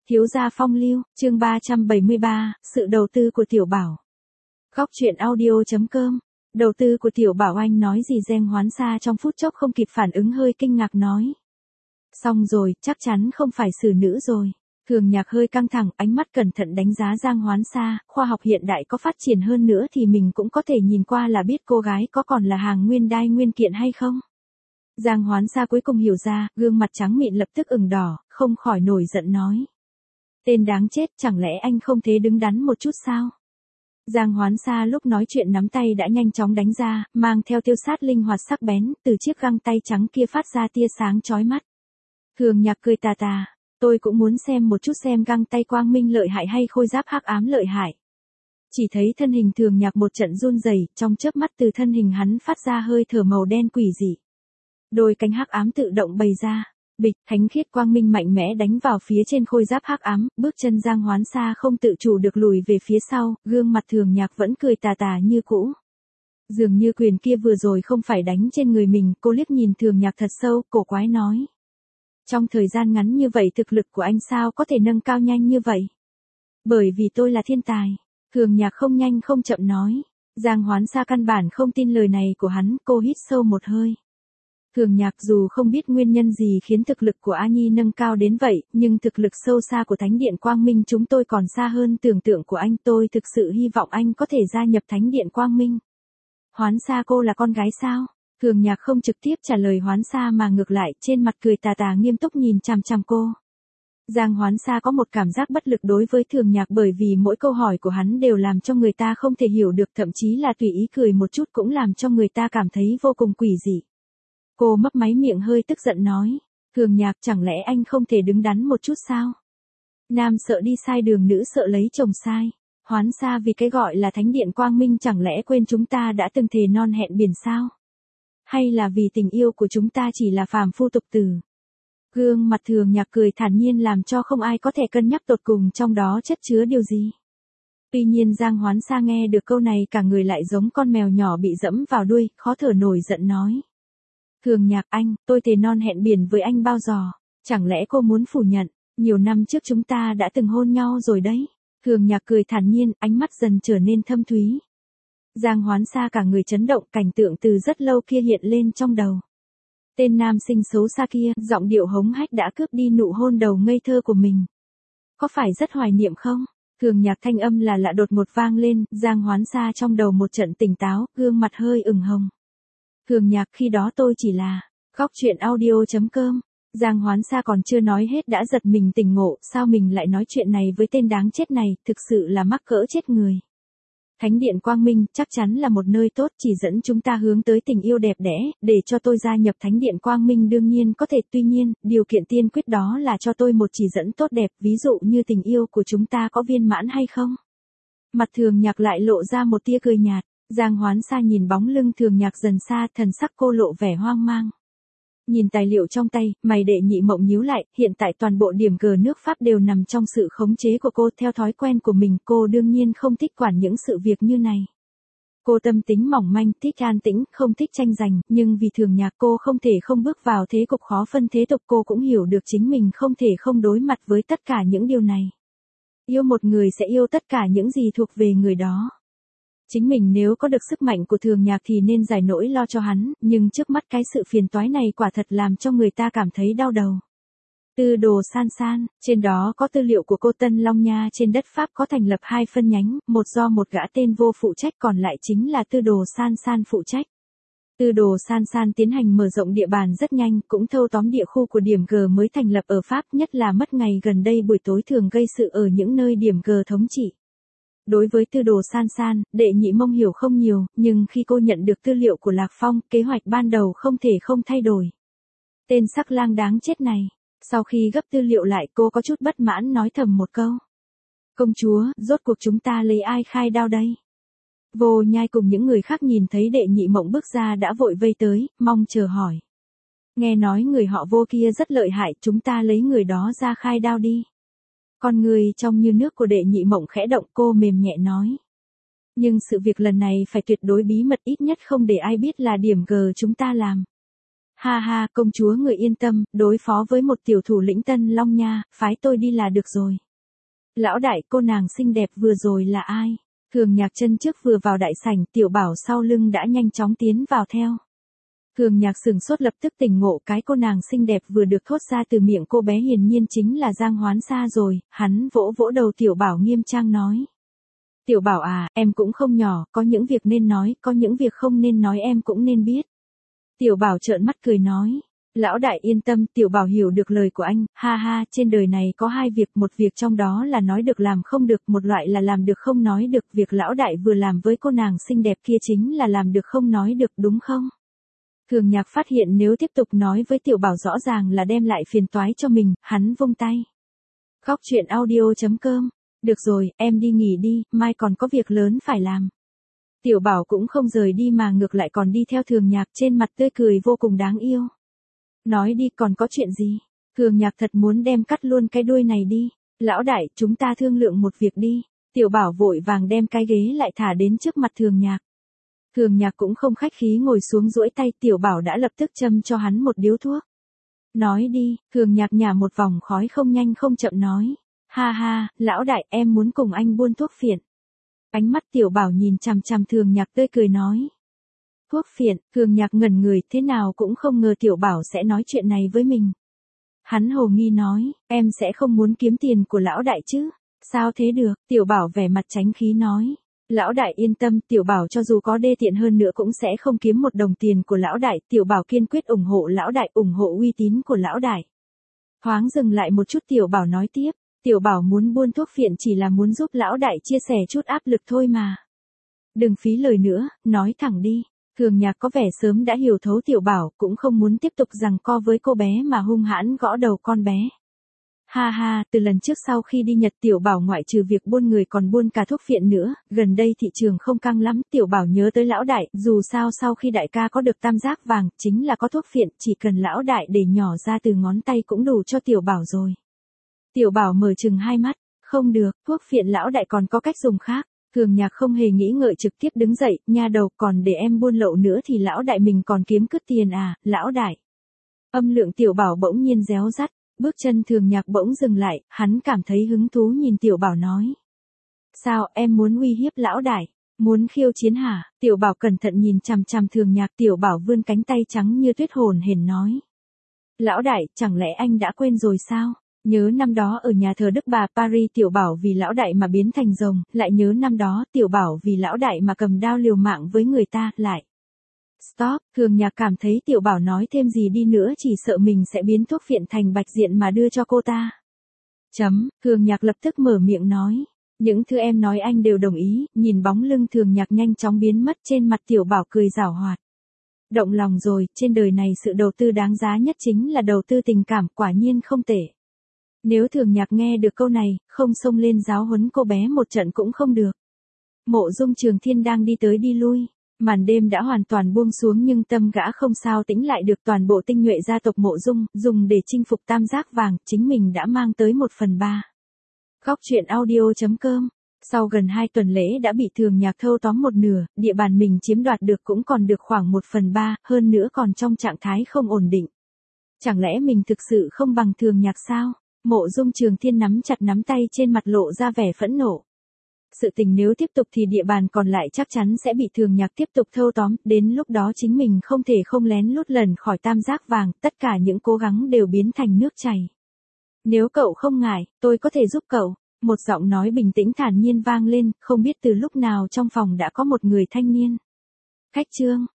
Thiếu gia phong lưu, chương 373, sự đầu tư của Tiểu Bảo. Góc truyện audio.com. Đầu tư của Tiểu Bảo, anh nói gì? Giang Hoán Sa trong phút chốc không kịp phản ứng, hơi kinh ngạc nói. Xong rồi, chắc chắn không phải xử nữ rồi. Thường Nhạc hơi căng thẳng, ánh mắt cẩn thận đánh giá Giang Hoán Sa. Khoa học hiện đại có phát triển hơn nữa thì mình cũng có thể nhìn qua là biết cô gái có còn là hàng nguyên đai nguyên kiện hay không. Giang Hoán Sa cuối cùng hiểu ra, gương mặt trắng mịn lập tức ửng đỏ, không khỏi nổi giận nói. Tên đáng chết, chẳng lẽ anh không thế đứng đắn một chút sao? Giang Hoán Sa lúc nói chuyện nắm tay đã nhanh chóng đánh ra, mang theo tiêu sát linh hoạt sắc bén, từ chiếc găng tay trắng kia phát ra tia sáng chói mắt. Thường Nhạc cười tà tà, tôi cũng muốn xem một chút xem găng tay quang minh lợi hại hay khôi giáp hắc ám lợi hại. Chỉ thấy thân hình Thường Nhạc một trận run rẩy, trong chớp mắt từ thân hình hắn phát ra hơi thở màu đen quỷ dị. Đôi cánh hắc ám tự động bày ra. Bịch, thánh khiết quang minh mạnh mẽ đánh vào phía trên khôi giáp hắc ám, bước chân Giang Hoán Sa không tự chủ được lùi về phía sau, gương mặt Thường Nhạc vẫn cười tà tà như cũ. Dường như quyền kia vừa rồi không phải đánh trên người mình, cô liếc nhìn Thường Nhạc thật sâu, cổ quái nói. Trong thời gian ngắn như vậy thực lực của anh sao có thể nâng cao nhanh như vậy? Bởi vì tôi là thiên tài. Thường Nhạc không nhanh không chậm nói. Giang Hoán Sa căn bản không tin lời này của hắn, cô hít sâu một hơi. Thường Nhạc dù không biết nguyên nhân gì khiến thực lực của A Nhi nâng cao đến vậy, nhưng thực lực sâu xa của Thánh Điện Quang Minh chúng tôi còn xa hơn tưởng tượng của anh. Tôi thực sự hy vọng anh có thể gia nhập Thánh Điện Quang Minh. Hoán Sa, cô là con gái sao? Thường Nhạc không trực tiếp trả lời Hoán Sa mà ngược lại, trên mặt cười tà tà nghiêm túc nhìn chằm chằm cô. Giang Hoán Sa có một cảm giác bất lực đối với Thường Nhạc bởi vì mỗi câu hỏi của hắn đều làm cho người ta không thể hiểu được, thậm chí là tùy ý cười một chút cũng làm cho người ta cảm thấy vô cùng quỷ dị. Cô mấp máy miệng hơi tức giận nói, Thường Nhạc, chẳng lẽ anh không thể đứng đắn một chút sao? Nam sợ đi sai đường, nữ sợ lấy chồng sai. Hoán Sa, vì cái gọi là Thánh Điện Quang Minh chẳng lẽ quên chúng ta đã từng thề non hẹn biển sao? Hay là vì tình yêu của chúng ta chỉ là phàm phu tục tử? Gương mặt Thường Nhạc cười thản nhiên làm cho không ai có thể cân nhắc tột cùng trong đó chất chứa điều gì. Tuy nhiên Giang Hoán Sa nghe được câu này cả người lại giống con mèo nhỏ bị dẫm vào đuôi, khó thở nổi giận nói. Thường Nhạc, tôi thề non hẹn biển với anh bao giờ? Chẳng lẽ cô muốn phủ nhận, nhiều năm trước chúng ta đã từng hôn nhau rồi đấy? Thường Nhạc cười thản nhiên, ánh mắt dần trở nên thâm thúy. Giang Hoán Sa cả người chấn động, cảnh tượng từ rất lâu kia hiện lên trong đầu. Tên nam sinh xấu xa kia, giọng điệu hống hách đã cướp đi nụ hôn đầu ngây thơ của mình. Có phải rất hoài niệm không? Thường Nhạc thanh âm là lạ đột ngột vang lên, Giang Hoán Sa trong đầu một trận tỉnh táo, gương mặt hơi ửng hồng. Thường Nhạc, khi đó tôi chỉ là. Góc truyện audio.com. Giang Hoán Sa còn chưa nói hết đã giật mình tỉnh ngộ, sao mình lại nói chuyện này với tên đáng chết này, thực sự là mắc cỡ chết người. Thánh Điện Quang Minh chắc chắn là một nơi tốt, chỉ dẫn chúng ta hướng tới tình yêu đẹp đẽ, để cho tôi gia nhập Thánh Điện Quang Minh đương nhiên có thể, tuy nhiên, điều kiện tiên quyết đó là cho tôi một chỉ dẫn tốt đẹp, ví dụ như tình yêu của chúng ta có viên mãn hay không. Mặt Thường Nhạc lại lộ ra một tia cười nhạt. Giang Hoán Sa nhìn bóng lưng Thường Nhạc dần xa, thần sắc cô lộ vẻ hoang mang. Nhìn tài liệu trong tay, mày Đệ Nhị Mộng nhíu lại, hiện tại toàn bộ điểm cờ nước Pháp đều nằm trong sự khống chế của cô, theo thói quen của mình, cô đương nhiên không thích quản những sự việc như này. Cô tâm tính mỏng manh, thích an tĩnh, không thích tranh giành, nhưng vì Thường Nhạc cô không thể không bước vào thế cục khó phân thế tục, cô cũng hiểu được chính mình không thể không đối mặt với tất cả những điều này. Yêu một người sẽ yêu tất cả những gì thuộc về người đó. Chính mình nếu có được sức mạnh của Thường Nhạc thì nên giải nỗi lo cho hắn, nhưng trước mắt cái sự phiền toái này quả thật làm cho người ta cảm thấy đau đầu. Tư đồ San San, trên đó có tư liệu của cô Tân Long Nha, trên đất Pháp có thành lập 2 phân nhánh, một do một gã tên Vô phụ trách, còn lại chính là Tư đồ San San phụ trách. Tư đồ San San tiến hành mở rộng địa bàn rất nhanh, cũng thâu tóm địa khu của điểm G mới thành lập ở Pháp, nhất là mất ngày gần đây buổi tối thường gây sự ở những nơi điểm G thống trị. Đối với Tư đồ San San, Đệ Nhị Mông hiểu không nhiều, nhưng khi cô nhận được tư liệu của Lạc Phong, kế hoạch ban đầu không thể không thay đổi. Tên sắc lang đáng chết này. Sau khi gấp tư liệu lại, cô có chút bất mãn nói thầm một câu. Công chúa, rốt cuộc chúng ta lấy ai khai đao đây? Vô Nhai cùng những người khác nhìn thấy Đệ Nhị Mộng bước ra đã vội vây tới, mong chờ hỏi. Nghe nói người họ Vô kia rất lợi hại, chúng ta lấy người đó ra khai đao đi. Con người trong như nước của Đệ Nhị Mộng khẽ động, cô mềm nhẹ nói. Nhưng sự việc lần này phải tuyệt đối bí mật, ít nhất không để ai biết là điểm G chúng ta làm. Ha ha, công chúa người yên tâm, đối phó với một tiểu thủ lĩnh Tân Long nha, phái tôi đi là được rồi. Lão đại, cô nàng xinh đẹp vừa rồi là ai? Thường Nhạc chân trước vừa vào đại sảnh, Tiểu Bảo sau lưng đã nhanh chóng tiến vào theo. Thường Nhạc sửng sốt lập tức tỉnh ngộ, cái cô nàng xinh đẹp vừa được thốt ra từ miệng cô bé hiển nhiên chính là Giang Hoán Sa rồi, hắn vỗ vỗ đầu Tiểu Bảo nghiêm trang nói. Tiểu Bảo à, em cũng không nhỏ, có những việc nên nói, có những việc không nên nói em cũng nên biết. Tiểu Bảo trợn mắt cười nói. Lão đại yên tâm, Tiểu Bảo hiểu được lời của anh, ha ha, trên đời này có hai việc, một việc trong đó là nói được làm không được, một loại là làm được không nói được, việc lão đại vừa làm với cô nàng xinh đẹp kia chính là làm được không nói được đúng không? Thường Nhạc phát hiện nếu tiếp tục nói với Tiểu Bảo rõ ràng là đem lại phiền toái cho mình, hắn vung tay. Khóc chuyện audio.com. Được rồi, em đi nghỉ đi, mai còn có việc lớn phải làm. Tiểu Bảo cũng không rời đi mà ngược lại còn đi theo Thường Nhạc, trên mặt tươi cười vô cùng đáng yêu. Nói đi, còn có chuyện gì? Thường Nhạc thật muốn đem cắt luôn cái đuôi này đi. Lão đại, chúng ta thương lượng một việc đi. Tiểu Bảo vội vàng đem cái ghế lại thả đến trước mặt Thường Nhạc. Thường Nhạc cũng không khách khí ngồi xuống duỗi tay, Tiểu Bảo đã lập tức châm cho hắn một điếu thuốc. Nói đi, Thường Nhạc nhả một vòng khói không nhanh không chậm nói. Ha ha, lão đại, em muốn cùng anh buôn thuốc phiện. Ánh mắt Tiểu Bảo nhìn chằm chằm Thường Nhạc tươi cười nói. Thuốc phiện, Thường Nhạc ngẩn người, thế nào cũng không ngờ Tiểu Bảo sẽ nói chuyện này với mình. Hắn hồ nghi nói, em sẽ không muốn kiếm tiền của lão đại chứ? Sao thế được? Tiểu Bảo vẻ mặt tránh khí nói. Lão đại yên tâm, Tiểu Bảo cho dù có đê tiện hơn nữa cũng sẽ không kiếm một đồng tiền của lão đại, Tiểu Bảo kiên quyết ủng hộ lão đại, ủng hộ uy tín của lão đại. Thoáng dừng lại một chút, Tiểu Bảo nói tiếp, Tiểu Bảo muốn buôn thuốc phiện chỉ là muốn giúp lão đại chia sẻ chút áp lực thôi mà. Đừng phí lời nữa, nói thẳng đi. Thường Nhạc có vẻ sớm đã hiểu thấu Tiểu Bảo, cũng không muốn tiếp tục giằng co với cô bé mà hung hãn gõ đầu con bé. Ha ha, từ lần trước sau khi đi Nhật, Tiểu Bảo ngoại trừ việc buôn người còn buôn cả thuốc phiện nữa, gần đây thị trường không căng lắm, Tiểu Bảo nhớ tới lão đại, dù sao sau khi đại ca có được tam giác vàng, chính là có thuốc phiện, chỉ cần lão đại để nhỏ ra từ ngón tay cũng đủ cho Tiểu Bảo rồi. Tiểu Bảo mở trừng hai mắt, không được, thuốc phiện lão đại còn có cách dùng khác. Thường Nhạc không hề nghĩ ngợi trực tiếp đứng dậy, nha đầu, còn để em buôn lậu nữa thì lão đại mình còn kiếm cứt tiền à, lão đại. Âm lượng Tiểu Bảo bỗng nhiên réo rắt, bước chân Thường Nhạc bỗng dừng lại, hắn cảm thấy hứng thú nhìn Tiểu Bảo nói. Sao, em muốn uy hiếp lão đại? Muốn khiêu chiến hả? Tiểu Bảo cẩn thận nhìn chằm chằm Thường Nhạc, Tiểu Bảo vươn cánh tay trắng như tuyết hồn hển nói. Lão đại, chẳng lẽ anh đã quên rồi sao? Nhớ năm đó ở nhà thờ Đức Bà Paris, Tiểu Bảo vì lão đại mà biến thành rồng, lại nhớ năm đó Tiểu Bảo vì lão đại mà cầm đao liều mạng với người ta, lại. Stop, Thường Nhạc cảm thấy Tiểu Bảo nói thêm gì đi nữa chỉ sợ mình sẽ biến thuốc phiện thành bạch diện mà đưa cho cô ta. Thường Nhạc lập tức mở miệng nói. Những thứ em nói anh đều đồng ý, nhìn bóng lưng Thường Nhạc nhanh chóng biến mất, trên mặt Tiểu Bảo cười giảo hoạt. Động lòng rồi, trên đời này sự đầu tư đáng giá nhất chính là đầu tư tình cảm, quả nhiên không tệ. Nếu Thường Nhạc nghe được câu này, không xông lên giáo huấn cô bé một trận cũng không được. Mộ Dung Trường Thiên đang đi tới đi lui, màn đêm đã hoàn toàn buông xuống nhưng tâm gã không sao tĩnh lại được, toàn bộ tinh nhuệ gia tộc Mộ Dung, dùng để chinh phục tam giác vàng, chính mình đã mang tới 1/3. Khóc chuyện audio.com. Sau gần 2 tuần lễ đã bị Thường Nhạc thâu tóm một nửa, địa bàn mình chiếm đoạt được cũng còn được khoảng 1/3, hơn nữa còn trong trạng thái không ổn định. Chẳng lẽ mình thực sự không bằng Thường Nhạc sao? Mộ Dung Trường Thiên nắm chặt nắm tay, trên mặt lộ ra vẻ phẫn nộ. Sự tình nếu tiếp tục thì địa bàn còn lại chắc chắn sẽ bị Thường Nhạc tiếp tục thâu tóm, đến lúc đó chính mình không thể không lén lút lần khỏi tam giác vàng, tất cả những cố gắng đều biến thành nước chảy. Nếu cậu không ngại, tôi có thể giúp cậu. Một giọng nói bình tĩnh thản nhiên vang lên, không biết từ lúc nào trong phòng đã có một người thanh niên. Khách Trương,